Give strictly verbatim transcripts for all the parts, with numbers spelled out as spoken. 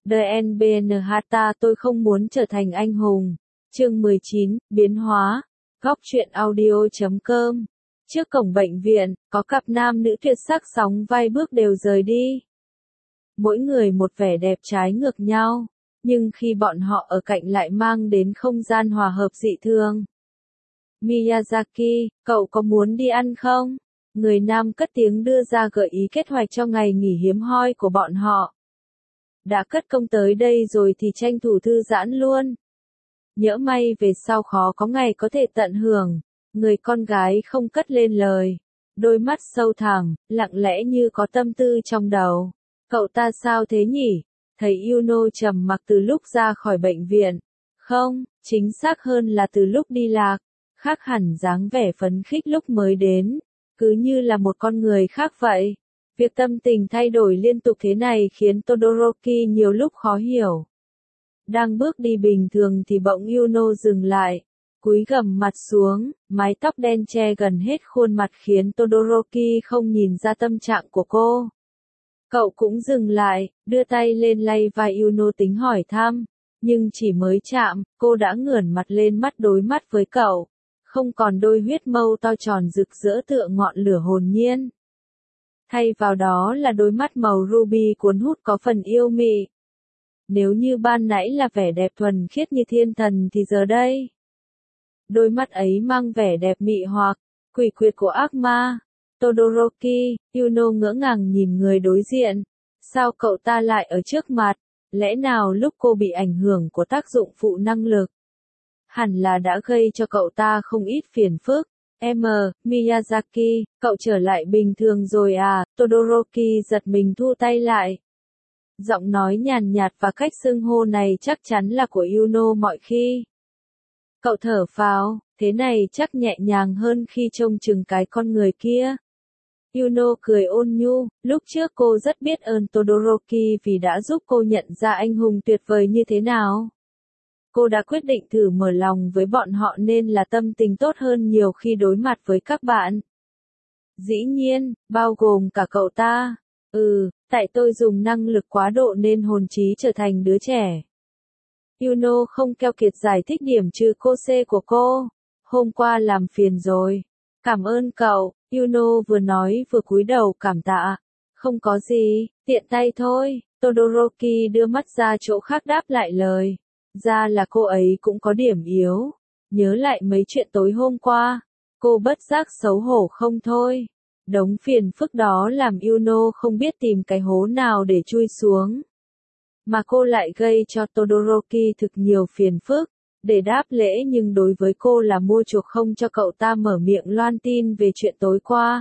đê en bê en Hata tôi không muốn trở thành anh hùng. Chương mười chín, biến hóa. Góc truyện audio chấm com. Trước cổng bệnh viện, có cặp nam nữ tuyệt sắc sóng vai bước đều rời đi. Mỗi người một vẻ đẹp trái ngược nhau, nhưng khi bọn họ ở cạnh lại mang đến không gian hòa hợp dị thường. Miyazaki, cậu có muốn đi ăn không? Người nam cất tiếng đưa ra gợi ý kế hoạch cho ngày nghỉ hiếm hoi của bọn họ. Đã cất công tới đây rồi thì tranh thủ thư giãn luôn. Nhỡ may về sau khó có ngày có thể tận hưởng. Người con gái không cất lên lời. Đôi mắt sâu thẳm, lặng lẽ như có tâm tư trong đầu. Cậu ta sao thế nhỉ? Thấy Yuno trầm mặc từ lúc ra khỏi bệnh viện. Không, chính xác hơn là từ lúc đi lạc. Khác hẳn dáng vẻ phấn khích lúc mới đến. Cứ như là một con người khác vậy. Việc tâm tình thay đổi liên tục thế này khiến Todoroki nhiều lúc khó hiểu. Đang bước đi bình thường thì bỗng Yuno dừng lại. Cúi gằm mặt xuống, mái tóc đen che gần hết khuôn mặt khiến Todoroki không nhìn ra tâm trạng của cô. Cậu cũng dừng lại, đưa tay lên lay vai Yuno tính hỏi thăm. Nhưng chỉ mới chạm, cô đã ngửa mặt lên mắt đối mắt với cậu. Không còn đôi huyết mâu to tròn rực rỡ tựa ngọn lửa hồn nhiên. Thay vào đó là đôi mắt màu ruby cuốn hút có phần yêu mị. Nếu như ban nãy là vẻ đẹp thuần khiết như thiên thần thì giờ đây. Đôi mắt ấy mang vẻ đẹp mị hoặc, quỷ quyệt của ác ma. Todoroki, Yuno ngỡ ngàng nhìn người đối diện. Sao cậu ta lại ở trước mặt? Lẽ nào lúc cô bị ảnh hưởng của tác dụng phụ năng lực? Hẳn là đã gây cho cậu ta không ít phiền phức. Em, Miyazaki, cậu trở lại bình thường rồi à? Todoroki giật mình thu tay lại. Giọng nói nhàn nhạt và cách xưng hô này chắc chắn là của Yuno mọi khi. Cậu thở phào, thế này chắc nhẹ nhàng hơn khi trông chừng cái con người kia. Yuno cười ôn nhu, lúc trước cô rất biết ơn Todoroki vì đã giúp cô nhận ra anh hùng tuyệt vời như thế nào. Cô đã quyết định thử mở lòng với bọn họ nên là tâm tình tốt hơn nhiều khi đối mặt với các bạn. Dĩ nhiên, bao gồm cả cậu ta. Ừ, tại tôi dùng năng lực quá độ nên hồn trí trở thành đứa trẻ. Yuno không keo kiệt giải thích điểm trừ cô C của cô. Hôm qua làm phiền rồi. Cảm ơn cậu, Yuno vừa nói vừa cúi đầu cảm tạ. Không có gì, tiện tay thôi. Todoroki đưa mắt ra chỗ khác đáp lại lời. Ra là cô ấy cũng có điểm yếu. Nhớ lại mấy chuyện tối hôm qua. Cô bất giác xấu hổ không thôi. Đống phiền phức đó làm Yuno không biết tìm cái hố nào để chui xuống. Mà cô lại gây cho Todoroki thực nhiều phiền phức. Để đáp lễ nhưng đối với cô là mua chuộc không cho cậu ta mở miệng loan tin về chuyện tối qua.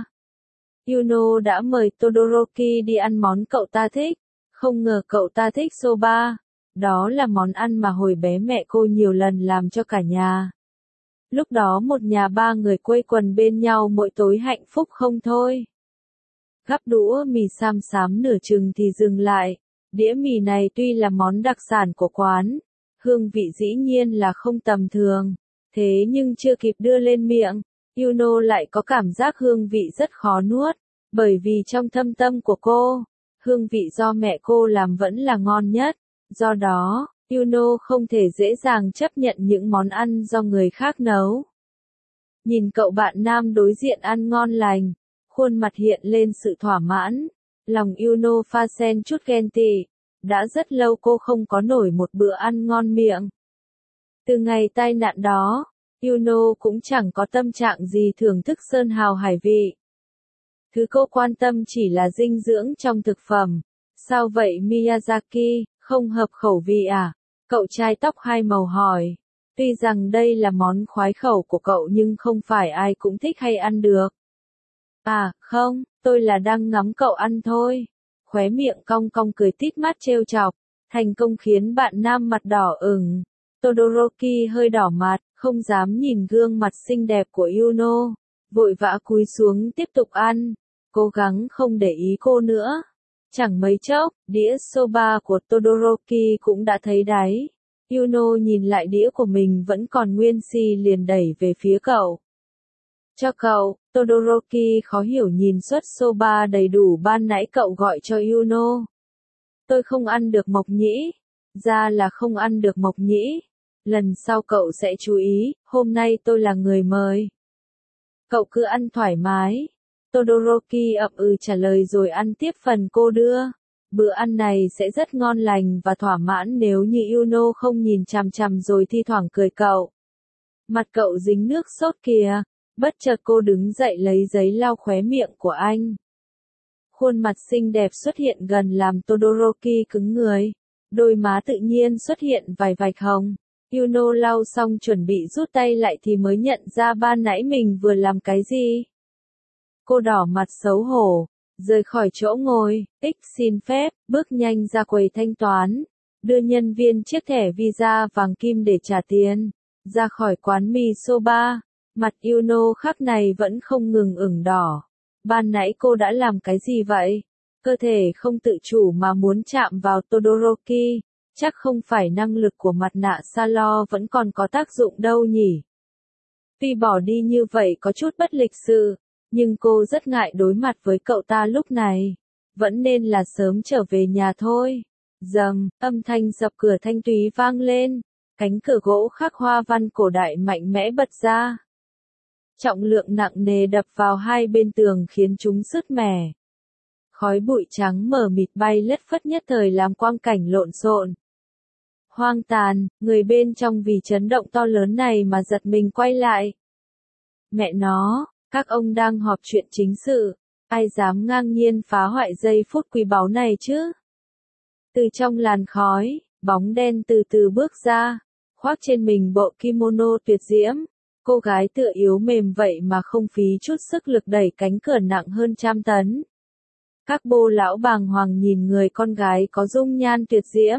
Yuno đã mời Todoroki đi ăn món cậu ta thích. Không ngờ cậu ta thích soba. Đó là món ăn mà hồi bé mẹ cô nhiều lần làm cho cả nhà. Lúc đó một nhà ba người quây quần bên nhau mỗi tối hạnh phúc không thôi. Gắp đũa mì xám xám nửa chừng thì dừng lại. Đĩa mì này tuy là món đặc sản của quán, hương vị dĩ nhiên là không tầm thường. Thế nhưng chưa kịp đưa lên miệng, Yuno lại có cảm giác hương vị rất khó nuốt. Bởi vì trong thâm tâm của cô, hương vị do mẹ cô làm vẫn là ngon nhất. Do đó, Yuno không thể dễ dàng chấp nhận những món ăn do người khác nấu. Nhìn cậu bạn nam đối diện ăn ngon lành, khuôn mặt hiện lên sự thỏa mãn. Lòng Yuno pha xen chút ghen tị. Đã rất lâu cô không có nổi một bữa ăn ngon miệng. Từ ngày tai nạn đó, Yuno cũng chẳng có tâm trạng gì thưởng thức sơn hào hải vị. Thứ cô quan tâm chỉ là dinh dưỡng trong thực phẩm. Sao vậy Miyazaki, không hợp khẩu vị à? Cậu trai tóc hai màu hỏi. Tuy rằng đây là món khoái khẩu của cậu nhưng không phải ai cũng thích hay ăn được. À, không, tôi là đang ngắm cậu ăn thôi. Khóe miệng cong cong cười tít mắt trêu chọc. Thành công khiến bạn nam mặt đỏ ửng. Todoroki hơi đỏ mặt, không dám nhìn gương mặt xinh đẹp của Yuno. Vội vã cúi xuống tiếp tục ăn. Cố gắng không để ý cô nữa. Chẳng mấy chốc, đĩa soba của Todoroki cũng đã thấy đáy. Yuno nhìn lại đĩa của mình vẫn còn nguyên si liền đẩy về phía cậu. Cho cậu, Todoroki khó hiểu nhìn suất soba đầy đủ ban nãy cậu gọi cho Yuno. Tôi không ăn được mộc nhĩ. Ra là không ăn được mộc nhĩ. Lần sau cậu sẽ chú ý, hôm nay tôi là người mời. Cậu cứ ăn thoải mái. Todoroki ậm ừ trả lời rồi ăn tiếp phần cô đưa. Bữa ăn này sẽ rất ngon lành và thỏa mãn nếu như Yuno không nhìn chằm chằm rồi thi thoảng cười cậu. Mặt cậu dính nước sốt kìa. Bất chợt cô đứng dậy lấy giấy lau khóe miệng của anh. Khuôn mặt xinh đẹp xuất hiện gần làm Todoroki cứng người. Đôi má tự nhiên xuất hiện vài vạch hồng. Yuno lau xong chuẩn bị rút tay lại thì mới nhận ra ban nãy mình vừa làm cái gì. Cô đỏ mặt xấu hổ, rời khỏi chỗ ngồi, X xin phép, bước nhanh ra quầy thanh toán, đưa nhân viên chiếc thẻ visa vàng kim để trả tiền, ra khỏi quán mì soba, mặt Yuno khắc này vẫn không ngừng ửng đỏ. Ban nãy cô đã làm cái gì vậy? Cơ thể không tự chủ mà muốn chạm vào Todoroki, chắc không phải năng lực của mặt nạ Salo vẫn còn có tác dụng đâu nhỉ? Tuy bỏ đi như vậy có chút bất lịch sự, nhưng cô rất ngại đối mặt với cậu ta lúc này. Vẫn nên là sớm trở về nhà thôi. Dầm, âm thanh dập cửa thanh túy vang lên. Cánh cửa gỗ khắc hoa văn cổ đại mạnh mẽ bật ra. Trọng lượng nặng nề đập vào hai bên tường khiến chúng sứt mẻ. Khói bụi trắng mờ mịt bay lất phất nhất thời làm quang cảnh lộn xộn. Hoang tàn, người bên trong vì chấn động to lớn này mà giật mình quay lại. Mẹ nó, các ông đang họp chuyện chính sự, ai dám ngang nhiên phá hoại giây phút quý báu này chứ? Từ trong làn khói, bóng đen từ từ bước ra, khoác trên mình bộ kimono tuyệt diễm. Cô gái tựa yếu mềm vậy mà không phí chút sức lực đẩy cánh cửa nặng hơn trăm tấn. Các bô lão bàng hoàng nhìn người con gái có dung nhan tuyệt diễm.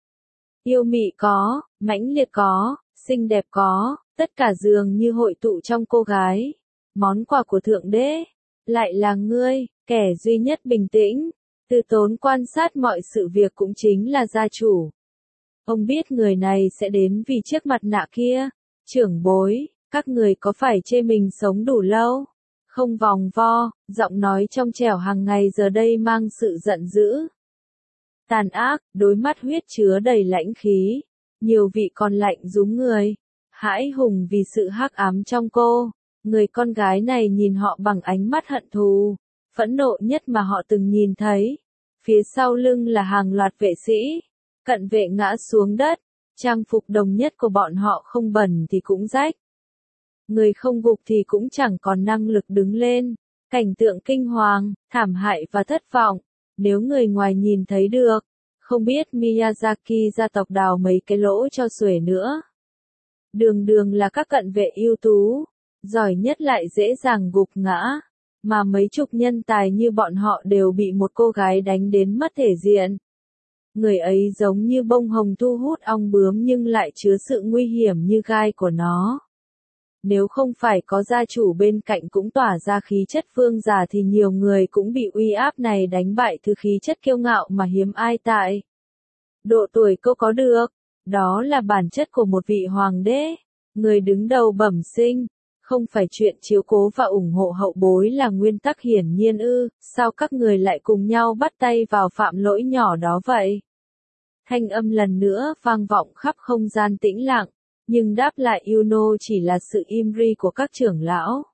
Yêu mị có, mãnh liệt có, xinh đẹp có, tất cả dường như hội tụ trong cô gái. Món quà của Thượng Đế, lại là ngươi, kẻ duy nhất bình tĩnh, từ tốn quan sát mọi sự việc cũng chính là gia chủ. Ông biết người này sẽ đến vì chiếc mặt nạ kia, trưởng bối, các người có phải chê mình sống đủ lâu? Không vòng vo, giọng nói trong trẻo hàng ngày giờ đây mang sự giận dữ. Tàn ác, đôi mắt huyết chứa đầy lãnh khí, nhiều vị còn lạnh rúng người, hãi hùng vì sự hắc ám trong cô. Người con gái này nhìn họ bằng ánh mắt hận thù, phẫn nộ nhất mà họ từng nhìn thấy. Phía sau lưng là hàng loạt vệ sĩ, cận vệ ngã xuống đất, trang phục đồng nhất của bọn họ không bẩn thì cũng rách. Người không gục thì cũng chẳng còn năng lực đứng lên, cảnh tượng kinh hoàng, thảm hại và thất vọng, nếu người ngoài nhìn thấy được, không biết Miyazaki gia tộc đào mấy cái lỗ cho xuể nữa. Đường đường là các cận vệ ưu tú, giỏi nhất lại dễ dàng gục ngã, mà mấy chục nhân tài như bọn họ đều bị một cô gái đánh đến mất thể diện. Người ấy giống như bông hồng thu hút ong bướm nhưng lại chứa sự nguy hiểm như gai của nó. Nếu không phải có gia chủ bên cạnh cũng tỏa ra khí chất vương giả thì nhiều người cũng bị uy áp này đánh bại thứ khí chất kiêu ngạo mà hiếm ai tại. Độ tuổi cô có được, đó là bản chất của một vị hoàng đế, người đứng đầu bẩm sinh. Không phải chuyện chiếu cố và ủng hộ hậu bối là nguyên tắc hiển nhiên ư, sao các người lại cùng nhau bắt tay vào phạm lỗi nhỏ đó vậy? Thanh âm lần nữa vang vọng khắp không gian tĩnh lặng, nhưng đáp lại Yuno chỉ là sự im ri của các trưởng lão.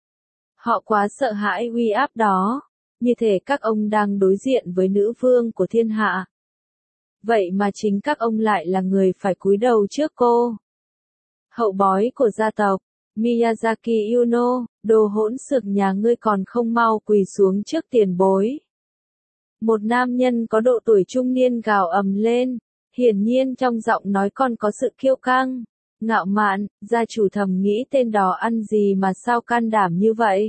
Họ quá sợ hãi uy áp đó, như thể các ông đang đối diện với nữ vương của thiên hạ. Vậy mà chính các ông lại là người phải cúi đầu trước cô. Hậu bối của gia tộc. Miyazaki Yuno, đồ hỗn xược nhà ngươi còn không mau quỳ xuống trước tiền bối. Một nam nhân có độ tuổi trung niên gào ầm lên, hiển nhiên trong giọng nói còn có sự kiêu căng, ngạo mạn, gia chủ thầm nghĩ tên đó ăn gì mà sao can đảm như vậy.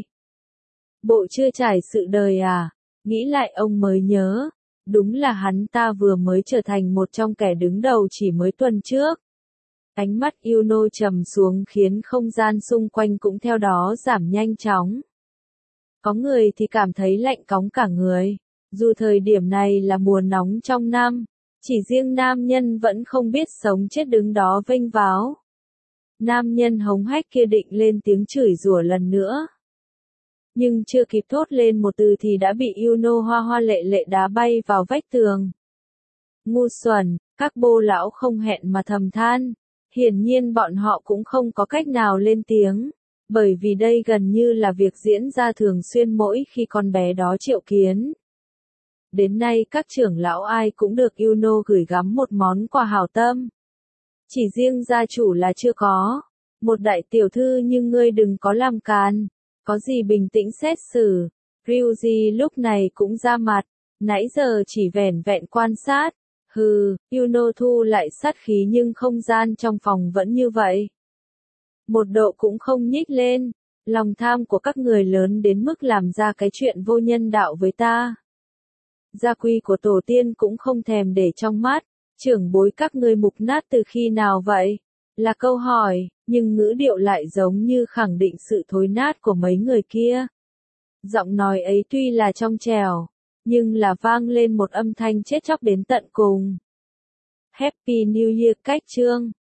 Bộ chưa trải sự đời à, nghĩ lại ông mới nhớ, đúng là hắn ta vừa mới trở thành một trong kẻ đứng đầu chỉ mới tuần trước. Ánh mắt Yuno trầm xuống khiến không gian xung quanh cũng theo đó giảm nhanh chóng. Có người thì cảm thấy lạnh cóng cả người, dù thời điểm này là mùa nóng trong năm, chỉ riêng nam nhân vẫn không biết sống chết đứng đó vênh váo. Nam nhân hống hách kia định lên tiếng chửi rủa lần nữa. Nhưng chưa kịp thốt lên một từ thì đã bị Yuno hoa hoa lệ lệ đá bay vào vách tường. Ngu xuẩn, các bô lão không hẹn mà thầm than. Hiển nhiên bọn họ cũng không có cách nào lên tiếng, bởi vì đây gần như là việc diễn ra thường xuyên mỗi khi con bé đó triệu kiến. Đến nay các trưởng lão ai cũng được Yuno gửi gắm một món quà hảo tâm. Chỉ riêng gia chủ là chưa có. Một đại tiểu thư như ngươi đừng có làm càn. Có gì bình tĩnh xét xử. Ryuji lúc này cũng ra mặt. Nãy giờ chỉ vẻn vẹn quan sát. Hừ, Yuno thu lại sát khí nhưng không gian trong phòng vẫn như vậy. Một độ cũng không nhích lên. Lòng tham của các người lớn đến mức làm ra cái chuyện vô nhân đạo với ta. Gia quy của tổ tiên cũng không thèm để trong mắt. Trưởng bối các ngươi mục nát từ khi nào vậy? Là câu hỏi, nhưng ngữ điệu lại giống như khẳng định sự thối nát của mấy người kia. Giọng nói ấy tuy là trong trẻo, nhưng là vang lên một âm thanh chết chóc đến tận cùng. Happy New Year cách chương.